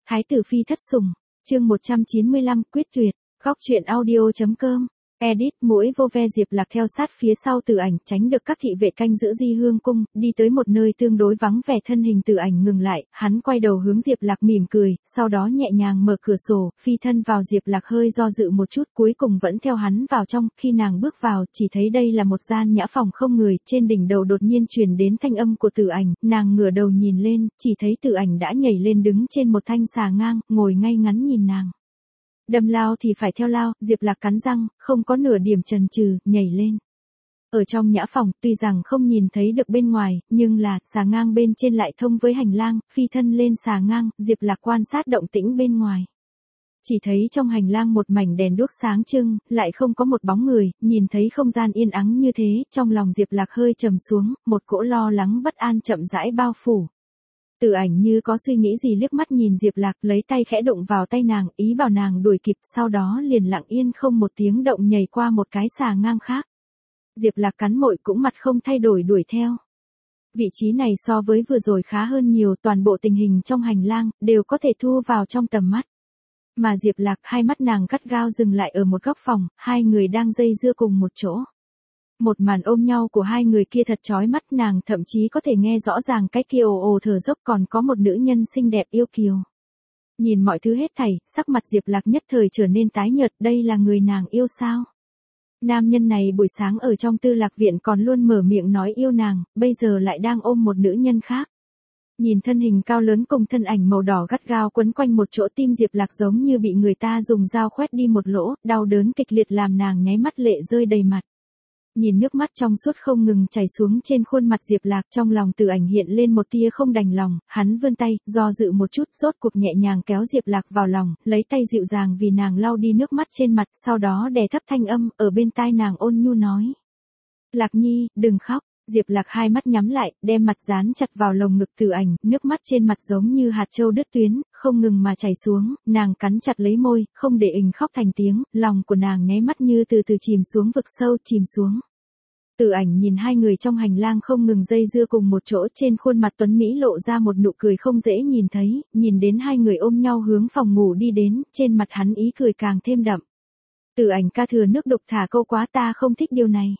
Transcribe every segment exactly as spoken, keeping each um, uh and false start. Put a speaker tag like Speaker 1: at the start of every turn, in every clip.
Speaker 1: Thái tử phi thất sủng, chương một trăm chín mươi lăm, quyết tuyệt, góc truyện audio.com. Edit. Mũi vô ve Diệp Lạc theo sát phía sau Tử Ảnh, tránh được các thị vệ canh giữ Di Hương cung, đi tới một nơi tương đối vắng vẻ. Thân hình Tử Ảnh ngừng lại, hắn quay đầu hướng Diệp Lạc mỉm cười, sau đó nhẹ nhàng mở cửa sổ, phi thân vào. Diệp Lạc hơi do dự một chút, cuối cùng vẫn theo hắn vào trong. Khi nàng bước vào, chỉ thấy đây là một gian nhã phòng không người, trên đỉnh đầu đột nhiên truyền đến thanh âm của Tử Ảnh, nàng ngửa đầu nhìn lên, chỉ thấy Tử Ảnh đã nhảy lên đứng trên một thanh xà ngang, ngồi ngay ngắn nhìn nàng. Đâm lao thì phải theo lao, Diệp Lạc cắn răng, không có nửa điểm chần chừ, nhảy lên. Ở trong nhã phòng, tuy rằng không nhìn thấy được bên ngoài, nhưng là, xà ngang bên trên lại thông với hành lang, phi thân lên xà ngang, Diệp Lạc quan sát động tĩnh bên ngoài. Chỉ thấy trong hành lang một mảnh đèn đuốc sáng trưng, lại không có một bóng người, nhìn thấy không gian yên ắng như thế, trong lòng Diệp Lạc hơi trầm xuống, một cỗ lo lắng bất an chậm rãi bao phủ. Tử Ảnh như có suy nghĩ gì liếc mắt nhìn Diệp Lạc, lấy tay khẽ đụng vào tay nàng, ý bảo nàng đuổi kịp, sau đó liền lặng yên không một tiếng động nhảy qua một cái xà ngang khác. Diệp Lạc cắn môi cũng mặt không thay đổi đuổi theo. Vị trí này so với vừa rồi khá hơn nhiều, toàn bộ tình hình trong hành lang đều có thể thu vào trong tầm mắt. Mà Diệp Lạc, hai mắt nàng gắt gao dừng lại ở một góc phòng, hai người đang dây dưa cùng một chỗ. Một màn ôm nhau của hai người kia thật chói mắt, nàng thậm chí có thể nghe rõ ràng cái kia ồ ồ thở dốc, còn có một nữ nhân xinh đẹp yêu kiều. Nhìn mọi thứ hết thảy, sắc mặt Diệp Lạc nhất thời trở nên tái nhợt, đây là người nàng yêu sao? Nam nhân này buổi sáng ở trong Tư Lạc viện còn luôn mở miệng nói yêu nàng, bây giờ lại đang ôm một nữ nhân khác. Nhìn thân hình cao lớn cùng thân ảnh màu đỏ gắt gao quấn quanh một chỗ, tim Diệp Lạc giống như bị người ta dùng dao khoét đi một lỗ, đau đớn kịch liệt làm nàng nháy mắt lệ rơi đầy mặt. Nhìn nước mắt trong suốt không ngừng chảy xuống trên khuôn mặt Diệp Lạc, trong lòng Tử Ảnh hiện lên một tia không đành lòng, hắn vươn tay, do dự một chút, rốt cuộc nhẹ nhàng kéo Diệp Lạc vào lòng, lấy tay dịu dàng vì nàng lau đi nước mắt trên mặt, sau đó đè thấp thanh âm, ở bên tai nàng ôn nhu nói. Lạc Nhi, đừng khóc. Diệp Lạc hai mắt nhắm lại, đem mặt dán chặt vào lồng ngực Tử Ảnh, nước mắt trên mặt giống như hạt châu đứt tuyến, không ngừng mà chảy xuống, nàng cắn chặt lấy môi, không để ình khóc thành tiếng, lòng của nàng nháy mắt như từ từ chìm xuống vực sâu, chìm xuống. Tử Ảnh nhìn hai người trong hành lang không ngừng dây dưa cùng một chỗ, trên khuôn mặt tuấn mỹ lộ ra một nụ cười không dễ nhìn thấy, nhìn đến hai người ôm nhau hướng phòng ngủ đi đến, trên mặt hắn ý cười càng thêm đậm. Tử Ảnh ca thừa nước đục thả câu quá, ta không thích điều này.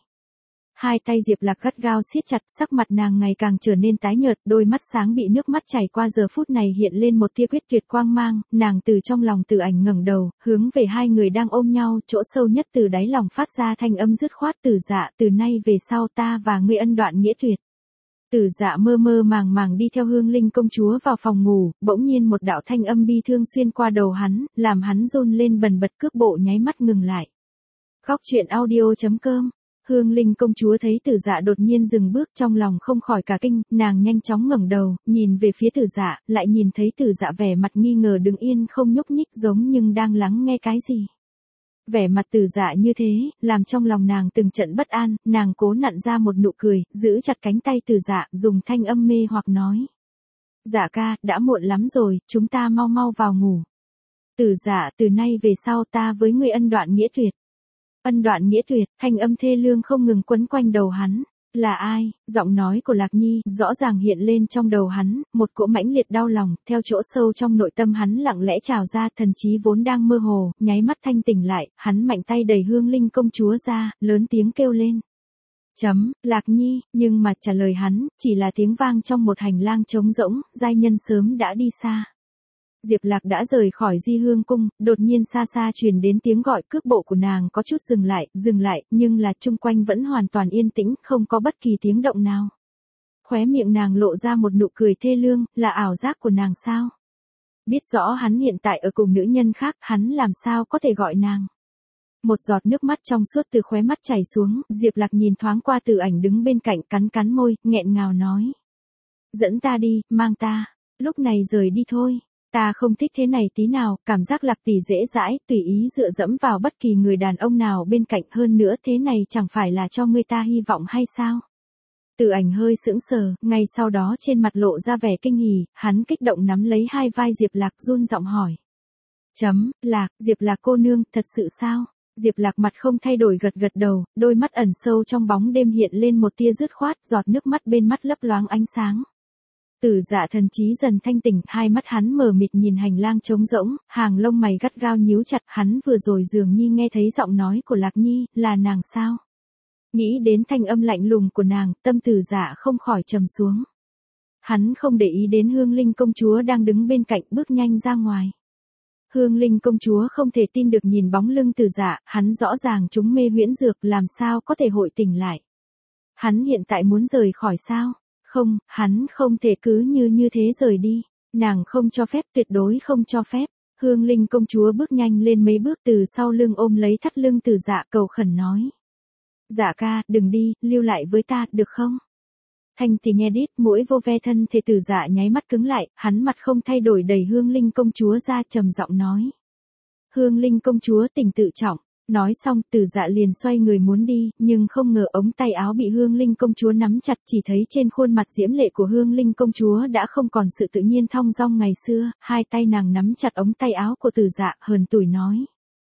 Speaker 1: Hai tay Diệp Lạc gắt gao siết chặt, sắc mặt nàng ngày càng trở nên tái nhợt, đôi mắt sáng bị nước mắt chảy qua, giờ phút này hiện lên một tia quyết tuyệt quang mang, nàng từ trong lòng Tử Ảnh ngẩng đầu, hướng về hai người đang ôm nhau, chỗ sâu nhất từ đáy lòng phát ra thanh âm dứt khoát, Tử Dạ, từ nay về sau ta và ngươi ân đoạn nghĩa tuyệt. Tử Dạ mơ mơ màng màng đi theo Hương Linh công chúa vào phòng ngủ, bỗng nhiên một đạo thanh âm bi thương xuyên qua đầu hắn, làm hắn run lên bần bật, cước bộ nháy mắt ngừng lại. Góc truyện audio.com. Hương Linh công chúa thấy Tử Dạ đột nhiên dừng bước, trong lòng không khỏi cả kinh, nàng nhanh chóng ngẩng đầu, nhìn về phía Tử Dạ, lại nhìn thấy Tử Dạ vẻ mặt nghi ngờ đứng yên không nhúc nhích, giống nhưng đang lắng nghe cái gì. Vẻ mặt Tử Dạ như thế, làm trong lòng nàng từng trận bất an, nàng cố nặn ra một nụ cười, giữ chặt cánh tay Tử Dạ, dùng thanh âm mê hoặc nói. Dạ ca, đã muộn lắm rồi, chúng ta mau mau vào ngủ. Tử Dạ, từ nay về sau ta với ngươi ân đoạn nghĩa tuyệt. Ân đoạn nghĩa tuyệt, thanh âm thê lương không ngừng quấn quanh đầu hắn. Là ai? Giọng nói của Lạc Nhi rõ ràng hiện lên trong đầu hắn, một cỗ mãnh liệt đau lòng, theo chỗ sâu trong nội tâm hắn lặng lẽ trào ra, thần trí vốn đang mơ hồ, nháy mắt thanh tỉnh lại, hắn mạnh tay đẩy Hương Linh công chúa ra, lớn tiếng kêu lên. Chấm, Lạc Nhi, nhưng mà trả lời hắn, chỉ là tiếng vang trong một hành lang trống rỗng, giai nhân sớm đã đi xa. Diệp Lạc đã rời khỏi Di Hương cung, đột nhiên xa xa truyền đến tiếng gọi, cước bộ của nàng có chút dừng lại, dừng lại, nhưng là chung quanh vẫn hoàn toàn yên tĩnh, không có bất kỳ tiếng động nào. Khóe miệng nàng lộ ra một nụ cười thê lương, là ảo giác của nàng sao? Biết rõ hắn hiện tại ở cùng nữ nhân khác, hắn làm sao có thể gọi nàng? Một giọt nước mắt trong suốt từ khóe mắt chảy xuống, Diệp Lạc nhìn thoáng qua Tử Ảnh đứng bên cạnh, cắn cắn môi, nghẹn ngào nói. Dẫn ta đi, mang ta, lúc này rời đi thôi. Ta không thích thế này tí nào, cảm giác Lạc tỷ dễ dãi, tùy ý dựa dẫm vào bất kỳ người đàn ông nào bên cạnh, hơn nữa thế này chẳng phải là cho người ta hy vọng hay sao? Tử Ảnh hơi sững sờ, ngay sau đó trên mặt lộ ra vẻ kinh hỉ, hắn kích động nắm lấy hai vai Diệp Lạc run giọng hỏi. Chấm, Lạc, Diệp Lạc cô nương, thật sự sao? Diệp Lạc mặt không thay đổi gật gật đầu, đôi mắt ẩn sâu trong bóng đêm hiện lên một tia dứt khoát, giọt nước mắt bên mắt lấp loáng ánh sáng. Tử Dạ thần trí dần thanh tỉnh, hai mắt hắn mờ mịt nhìn hành lang trống rỗng, hàng lông mày gắt gao nhíu chặt, hắn vừa rồi dường như nghe thấy giọng nói của Lạc Nhi, là nàng sao? Nghĩ đến thanh âm lạnh lùng của nàng, tâm Tử Dạ không khỏi trầm xuống. Hắn không để ý đến Hương Linh công chúa đang đứng bên cạnh, bước nhanh ra ngoài. Hương Linh công chúa không thể tin được nhìn bóng lưng Tử Dạ, hắn rõ ràng chúng mê huyễn dược, làm sao có thể hội tỉnh lại. Hắn hiện tại muốn rời khỏi sao? Không, hắn không thể cứ như như thế rời đi. Nàng không cho phép, tuyệt đối không cho phép. Hương Linh công chúa bước nhanh lên mấy bước từ sau lưng ôm lấy thắt lưng Tử Dạ, cầu khẩn nói. Dạ ca, đừng đi, lưu lại với ta, được không? Thanh thì nghe đít, mũi vô ve, thân thể Tử Dạ nháy mắt cứng lại, hắn mặt không thay đổi đẩy Hương Linh công chúa ra, trầm giọng nói. Hương Linh công chúa tỉnh tự trọng. Nói xong, Tử Dạ liền xoay người muốn đi, nhưng không ngờ ống tay áo bị Hương Linh công chúa nắm chặt, chỉ thấy trên khuôn mặt diễm lệ của Hương Linh công chúa đã không còn sự tự nhiên thong dong ngày xưa, hai tay nàng nắm chặt ống tay áo của Tử Dạ, hờn tủi nói.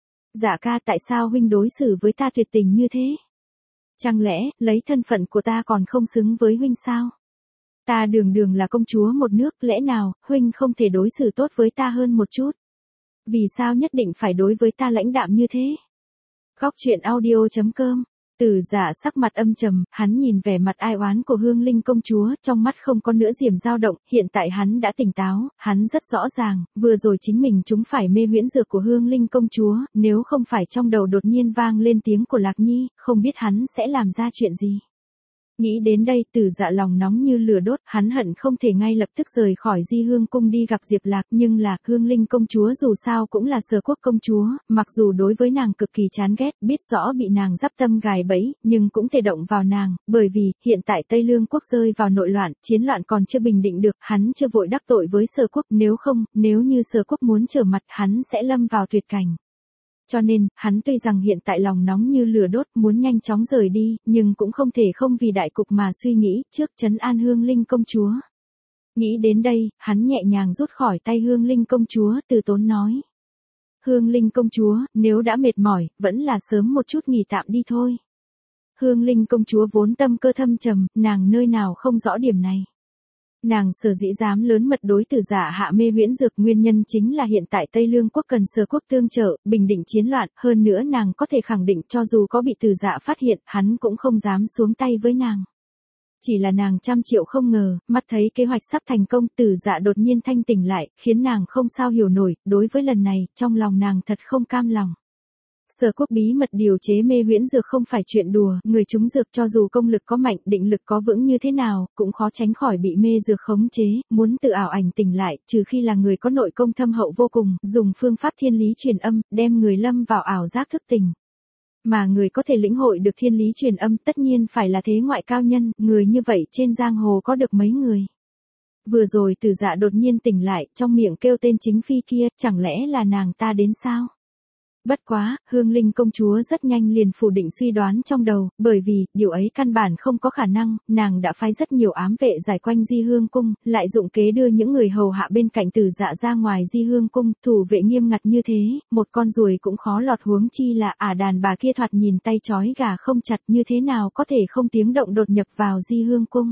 Speaker 1: Dạ ca, tại sao huynh đối xử với ta tuyệt tình như thế? Chẳng lẽ, lấy thân phận của ta còn không xứng với huynh sao? Ta đường đường là công chúa một nước, lẽ nào, huynh không thể đối xử tốt với ta hơn một chút? Vì sao nhất định phải đối với ta lãnh đạm như thế? Góc truyện audio chấm com. Tử Dạ sắc mặt âm trầm, hắn nhìn vẻ mặt ai oán của Hương Linh công chúa, trong mắt không có nữa diềm dao động, hiện tại hắn đã tỉnh táo, hắn rất rõ ràng, vừa rồi chính mình chúng phải mê huyễn dược của Hương Linh công chúa, nếu không phải trong đầu đột nhiên vang lên tiếng của Lạc Nhi, không biết hắn sẽ làm ra chuyện gì. Nghĩ đến đây, Tử Dạ lòng nóng như lửa đốt, hắn hận không thể ngay lập tức rời khỏi Di Hương cung đi gặp Diệp Lạc, nhưng là Hương Linh công chúa dù sao cũng là Sở Quốc công chúa, mặc dù đối với nàng cực kỳ chán ghét, biết rõ bị nàng giáp tâm gài bẫy, nhưng cũng thể động vào nàng, bởi vì hiện tại Tây Lương quốc rơi vào nội loạn, chiến loạn còn chưa bình định được, hắn chưa vội đắc tội với Sở Quốc, nếu không, nếu như Sở Quốc muốn trở mặt, hắn sẽ lâm vào tuyệt cảnh. Cho nên, hắn tuy rằng hiện tại lòng nóng như lửa đốt, muốn nhanh chóng rời đi, nhưng cũng không thể không vì đại cục mà suy nghĩ, trước trấn an Hương Linh công chúa. Nghĩ đến đây, hắn nhẹ nhàng rút khỏi tay Hương Linh công chúa, từ tốn nói. Hương Linh công chúa, nếu đã mệt mỏi, vẫn là sớm một chút nghỉ tạm đi thôi. Hương Linh công chúa vốn tâm cơ thâm trầm, nàng nơi nào không rõ điểm này. Nàng sở dĩ dám lớn mật đối Tử Dạ hạ mê huyễn dược, nguyên nhân chính là hiện tại Tây Lương quốc cần Sở Quốc tương trợ, bình định chiến loạn, hơn nữa nàng có thể khẳng định cho dù có bị Tử Dạ phát hiện, hắn cũng không dám xuống tay với nàng. Chỉ là nàng trăm triệu không ngờ, mắt thấy kế hoạch sắp thành công, Tử Dạ đột nhiên thanh tỉnh lại, khiến nàng không sao hiểu nổi, đối với lần này, trong lòng nàng thật không cam lòng. Sở Quốc bí mật điều chế mê huyễn dược không phải chuyện đùa, người trúng dược cho dù công lực có mạnh, định lực có vững như thế nào, cũng khó tránh khỏi bị mê dược khống chế, muốn tự ảo ảnh tỉnh lại, trừ khi là người có nội công thâm hậu vô cùng, dùng phương pháp thiên lý truyền âm, đem người lâm vào ảo giác thức tỉnh. Mà người có thể lĩnh hội được thiên lý truyền âm tất nhiên phải là thế ngoại cao nhân, người như vậy trên giang hồ có được mấy người. Vừa rồi Tử Dạ đột nhiên tỉnh lại, trong miệng kêu tên chính phi kia, chẳng lẽ là nàng ta đến sao? Bất quá, Hương Linh công chúa rất nhanh liền phủ định suy đoán trong đầu, bởi vì, điều ấy căn bản không có khả năng, nàng đã phái rất nhiều ám vệ giải quanh Di Hương cung, lại dụng kế đưa những người hầu hạ bên cạnh Tử Dạ ra ngoài Di Hương cung, thủ vệ nghiêm ngặt như thế, một con ruồi cũng khó lọt, huống chi là ả đàn bà kia thoạt nhìn tay trói gà không chặt, như thế nào có thể không tiếng động đột nhập vào Di Hương cung.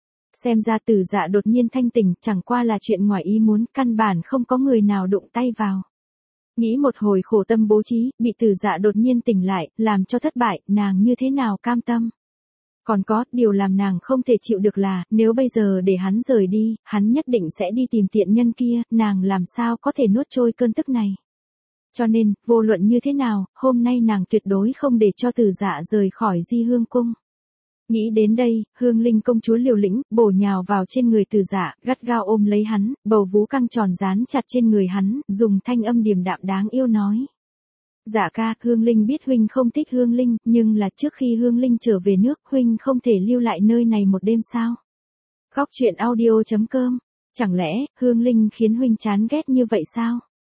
Speaker 1: Xem ra Tử Dạ đột nhiên thanh tỉnh, chẳng qua là chuyện ngoài ý muốn, căn bản không có người nào đụng tay vào. Nghĩ một hồi khổ tâm bố trí, bị Tử Dạ đột nhiên tỉnh lại, làm cho thất bại, nàng như thế nào cam tâm. Còn có, điều làm nàng không thể chịu được là, nếu bây giờ để hắn rời đi, hắn nhất định sẽ đi tìm tiện nhân kia, nàng làm sao có thể nuốt trôi cơn tức này. Cho nên, vô luận như thế nào, hôm nay nàng tuyệt đối không để cho Tử Dạ rời khỏi Di Hương cung. Nghĩ đến đây, Hương Linh công chúa liều lĩnh, bổ nhào vào trên người Tử Dạ, gắt gao ôm lấy hắn, bầu vú căng tròn dán chặt trên người hắn, dùng thanh âm điềm đạm đáng yêu nói. Dạ ca, Hương Linh biết huynh không thích Hương Linh, nhưng là trước khi Hương Linh trở về nước, huynh không thể lưu lại nơi này một đêm sao? Góc truyện audio chấm com. Chẳng lẽ, Hương Linh khiến huynh chán ghét như vậy sao?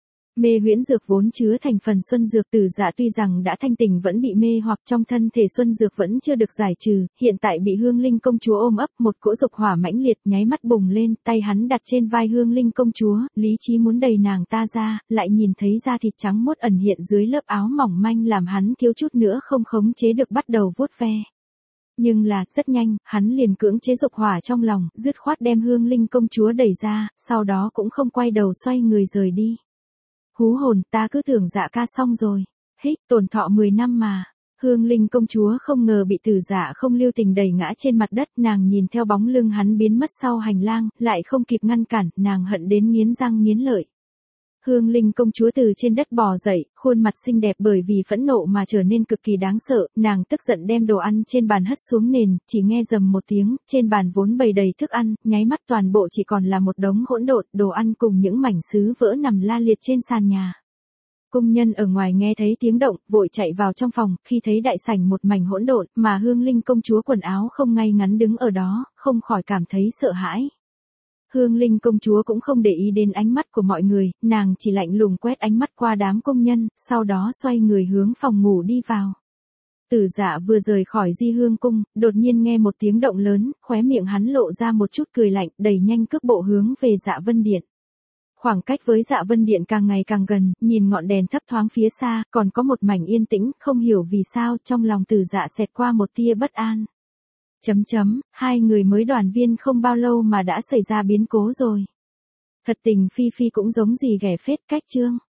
Speaker 1: Mê huyễn dược vốn chứa thành phần xuân dược, Tử Dạ tuy rằng đã thanh tỉnh vẫn bị mê hoặc trong thân thể xuân dược vẫn chưa được giải trừ, hiện tại bị Hương Linh công chúa ôm ấp, một cỗ dục hỏa mãnh liệt nháy mắt bùng lên, tay hắn đặt trên vai Hương Linh công chúa, lý trí muốn đẩy nàng ta ra, lại nhìn thấy da thịt trắng muốt ẩn hiện dưới lớp áo mỏng manh làm hắn thiếu chút nữa không khống chế được bắt đầu vuốt ve. Nhưng là, rất nhanh, hắn liền cưỡng chế dục hỏa trong lòng, dứt khoát đem Hương Linh công chúa đẩy ra, sau đó cũng không quay đầu xoay người rời đi. Hú hồn, ta cứ tưởng Dạ ca xong rồi. Hích, tổn thọ mười năm mà. Hương Linh công chúa không ngờ bị Tử Dạ không lưu tình đẩy ngã trên mặt đất, nàng nhìn theo bóng lưng hắn biến mất sau hành lang, lại không kịp ngăn cản, nàng hận đến nghiến răng nghiến lợi. Hương Linh công chúa từ trên đất bò dậy, khuôn mặt xinh đẹp bởi vì phẫn nộ mà trở nên cực kỳ đáng sợ, nàng tức giận đem đồ ăn trên bàn hất xuống nền, chỉ nghe rầm một tiếng, trên bàn vốn bày đầy thức ăn, nháy mắt toàn bộ chỉ còn là một đống hỗn độn, đồ ăn cùng những mảnh sứ vỡ nằm la liệt trên sàn nhà. Công nhân ở ngoài nghe thấy tiếng động, vội chạy vào trong phòng, khi thấy đại sảnh một mảnh hỗn độn, mà Hương Linh công chúa quần áo không ngay ngắn đứng ở đó, không khỏi cảm thấy sợ hãi. Hương Linh công chúa cũng không để ý đến ánh mắt của mọi người, nàng chỉ lạnh lùng quét ánh mắt qua đám công nhân, sau đó xoay người hướng phòng ngủ đi vào. Tử Dạ vừa rời khỏi Di Hương cung, đột nhiên nghe một tiếng động lớn, khóe miệng hắn lộ ra một chút cười lạnh, đẩy nhanh cước bộ hướng về Dạ Vân Điện. Khoảng cách với Dạ Vân Điện càng ngày càng gần, nhìn ngọn đèn thấp thoáng phía xa, còn có một mảnh yên tĩnh, không hiểu vì sao, trong lòng Tử Dạ xẹt qua một tia bất an. Chấm chấm, hai người mới đoàn viên không bao lâu mà đã xảy ra biến cố rồi. Thật tình Phi Phi cũng giống gì ghẻ phết cách chương.